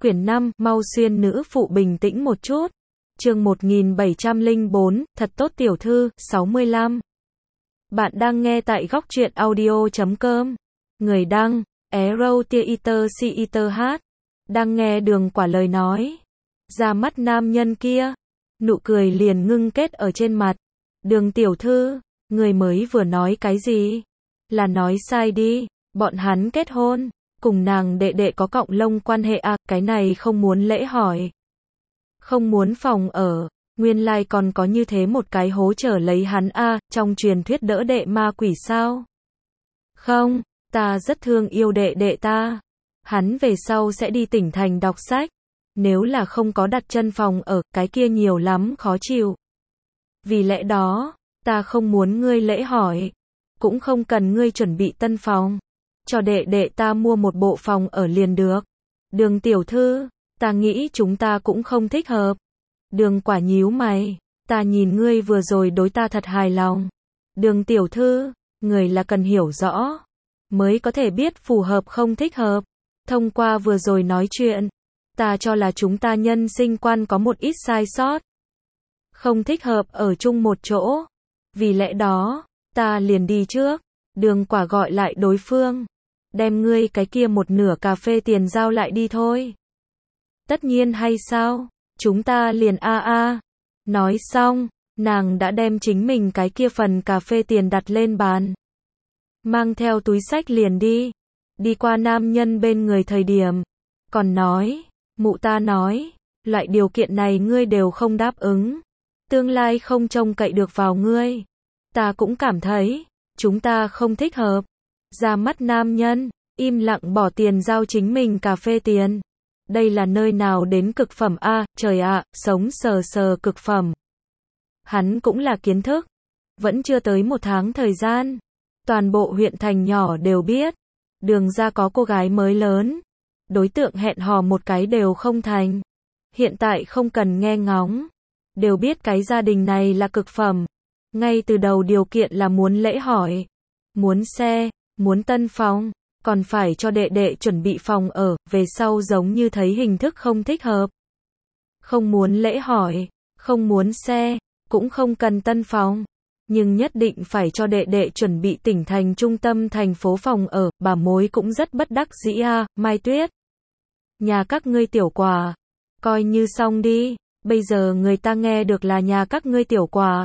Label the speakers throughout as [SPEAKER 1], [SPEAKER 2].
[SPEAKER 1] Quyển 5, mau xuyên nữ phụ bình tĩnh một chút. Chương 1704, thật tốt tiểu thư, 65. Bạn đang nghe tại góc truyện audio.com. Người đăng, Arrow Theater CETH. Đang nghe Đường Quả lời nói. Ra mắt nam nhân kia. Nụ cười liền ngưng kết ở trên mặt. Đường tiểu thư, người mới vừa nói cái gì? Là nói sai đi, bọn hắn kết hôn. Cùng nàng đệ đệ có cọng lông quan hệ à, cái này không muốn lễ hỏi. Không muốn phòng ở, nguyên lai còn có như thế một cái hố trở lấy hắn à, trong truyền thuyết đỡ đệ ma quỷ sao? Không, ta rất thương yêu đệ đệ ta. Hắn về sau sẽ đi tỉnh thành đọc sách. Nếu là không có đặt chân phòng ở, cái kia nhiều lắm khó chịu. Vì lẽ đó, ta không muốn ngươi lễ hỏi. Cũng không cần ngươi chuẩn bị tân phòng. Cho đệ đệ ta mua một bộ phòng ở liền được. Đường tiểu thư, ta nghĩ chúng ta cũng không thích hợp. Đường Quả nhíu mày, ta nhìn ngươi vừa rồi đối ta thật hài lòng. Đường tiểu thư, người là cần hiểu rõ, mới có thể biết phù hợp không thích hợp. Thông qua vừa rồi nói chuyện, ta cho là chúng ta nhân sinh quan có một ít sai sót. Không thích hợp ở chung một chỗ. Vì lẽ đó, ta liền đi trước. Đường Quả gọi lại đối phương. Đem ngươi cái kia một nửa cà phê tiền giao lại đi thôi. Tất nhiên hay sao? Chúng ta liền a. Nói xong, nàng đã đem chính mình cái kia phần cà phê tiền đặt lên bàn. Mang theo túi xách liền đi. Đi qua nam nhân bên người thời điểm. Còn nói, mụ ta nói, loại điều kiện này ngươi đều không đáp ứng. Tương lai không trông cậy được vào ngươi. Ta cũng cảm thấy, chúng ta không thích hợp. Ra mắt nam nhân, im lặng bỏ tiền giao chính mình cà phê tiền. Đây là nơi nào đến cực phẩm a, trời ạ, sống sờ sờ cực phẩm. Hắn cũng là kiến thức. Vẫn chưa tới một tháng thời gian. Toàn bộ huyện thành nhỏ đều biết. Đường ra có cô gái mới lớn. Đối tượng hẹn hò một cái đều không thành. Hiện tại không cần nghe ngóng. Đều biết cái gia đình này là cực phẩm. Ngay từ đầu điều kiện là muốn lễ hỏi. Muốn xe. Muốn tân phòng, còn phải cho đệ đệ chuẩn bị phòng ở, về sau giống như thấy hình thức không thích hợp. Không muốn lễ hỏi, không muốn xe, cũng không cần tân phòng, nhưng nhất định phải cho đệ đệ chuẩn bị tỉnh thành trung tâm thành phố phòng ở, bà mối cũng rất bất đắc dĩ a, Mai Tuyết. Nhà các ngươi tiểu Quả, coi như xong đi, bây giờ người ta nghe được là nhà các ngươi tiểu Quả.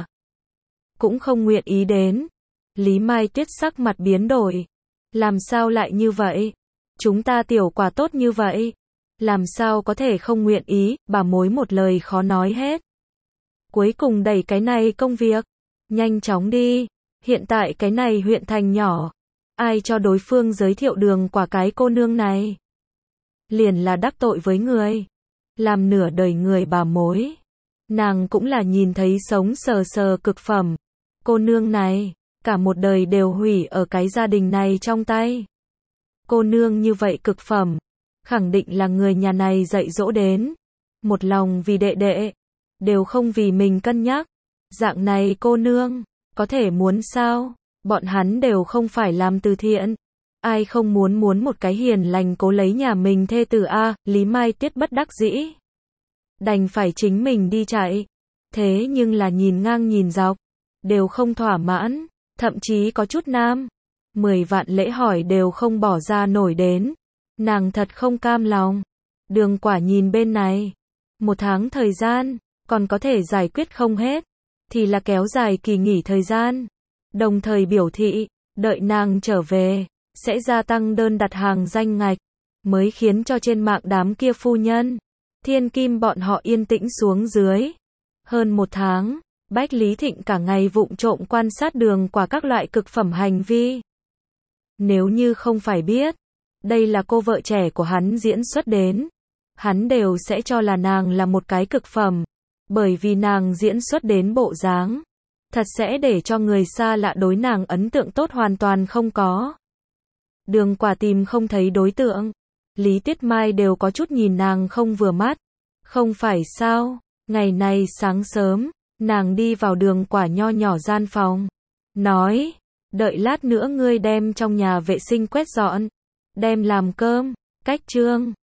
[SPEAKER 1] Cũng không nguyện ý đến. Lý Mai Tuyết sắc mặt biến đổi. Làm sao lại như vậy? Chúng ta tiểu Quả tốt như vậy. Làm sao có thể không nguyện ý, bà mối một lời khó nói hết. Cuối cùng đẩy cái này công việc. Nhanh chóng đi. Hiện tại cái này huyện thành nhỏ. Ai cho đối phương giới thiệu Đường Quả cái cô nương này? Liền là đắc tội với người. Làm nửa đời người bà mối. Nàng cũng là nhìn thấy sống sờ sờ cực phẩm. Cô nương này. Cả một đời đều hủy ở cái gia đình này trong tay. Cô nương như vậy cực phẩm. Khẳng định là người nhà này dạy dỗ đến. Một lòng vì đệ đệ. Đều không vì mình cân nhắc. Dạng này cô nương. Có thể muốn sao? Bọn hắn đều không phải làm từ thiện. Ai không muốn một cái hiền lành cố lấy nhà mình thê tử a, Lý Mai Tuyết bất đắc dĩ. Đành phải chính mình đi chạy. Thế nhưng là nhìn ngang nhìn dọc. Đều không thỏa mãn. Thậm chí có chút 10 vạn lễ hỏi đều không bỏ ra nổi đến. Nàng thật không cam lòng. Đường Quả nhìn bên này. Một tháng thời gian, còn có thể giải quyết không hết. Thì là kéo dài kỳ nghỉ thời gian. Đồng thời biểu thị, đợi nàng trở về, sẽ gia tăng đơn đặt hàng danh ngạch. Mới khiến cho trên mạng đám kia phu nhân, thiên kim bọn họ yên tĩnh xuống dưới. Hơn một tháng. Bách Lý Thịnh cả ngày vụng trộm quan sát Đường Quả các loại cực phẩm hành vi. Nếu như không phải biết, đây là cô vợ trẻ của hắn diễn xuất đến, hắn đều sẽ cho là nàng là một cái cực phẩm. Bởi vì nàng diễn xuất đến bộ dáng, thật sẽ để cho người xa lạ đối nàng ấn tượng tốt hoàn toàn không có. Đường Quả tìm không thấy đối tượng. Lý Tuyết Mai đều có chút nhìn nàng không vừa mắt. Không phải sao, ngày này sáng sớm. Nàng đi vào Đường Quả nho nhỏ gian phòng. Nói, đợi lát nữa ngươi đem trong nhà vệ sinh quét dọn. Đem làm cơm, cách trương.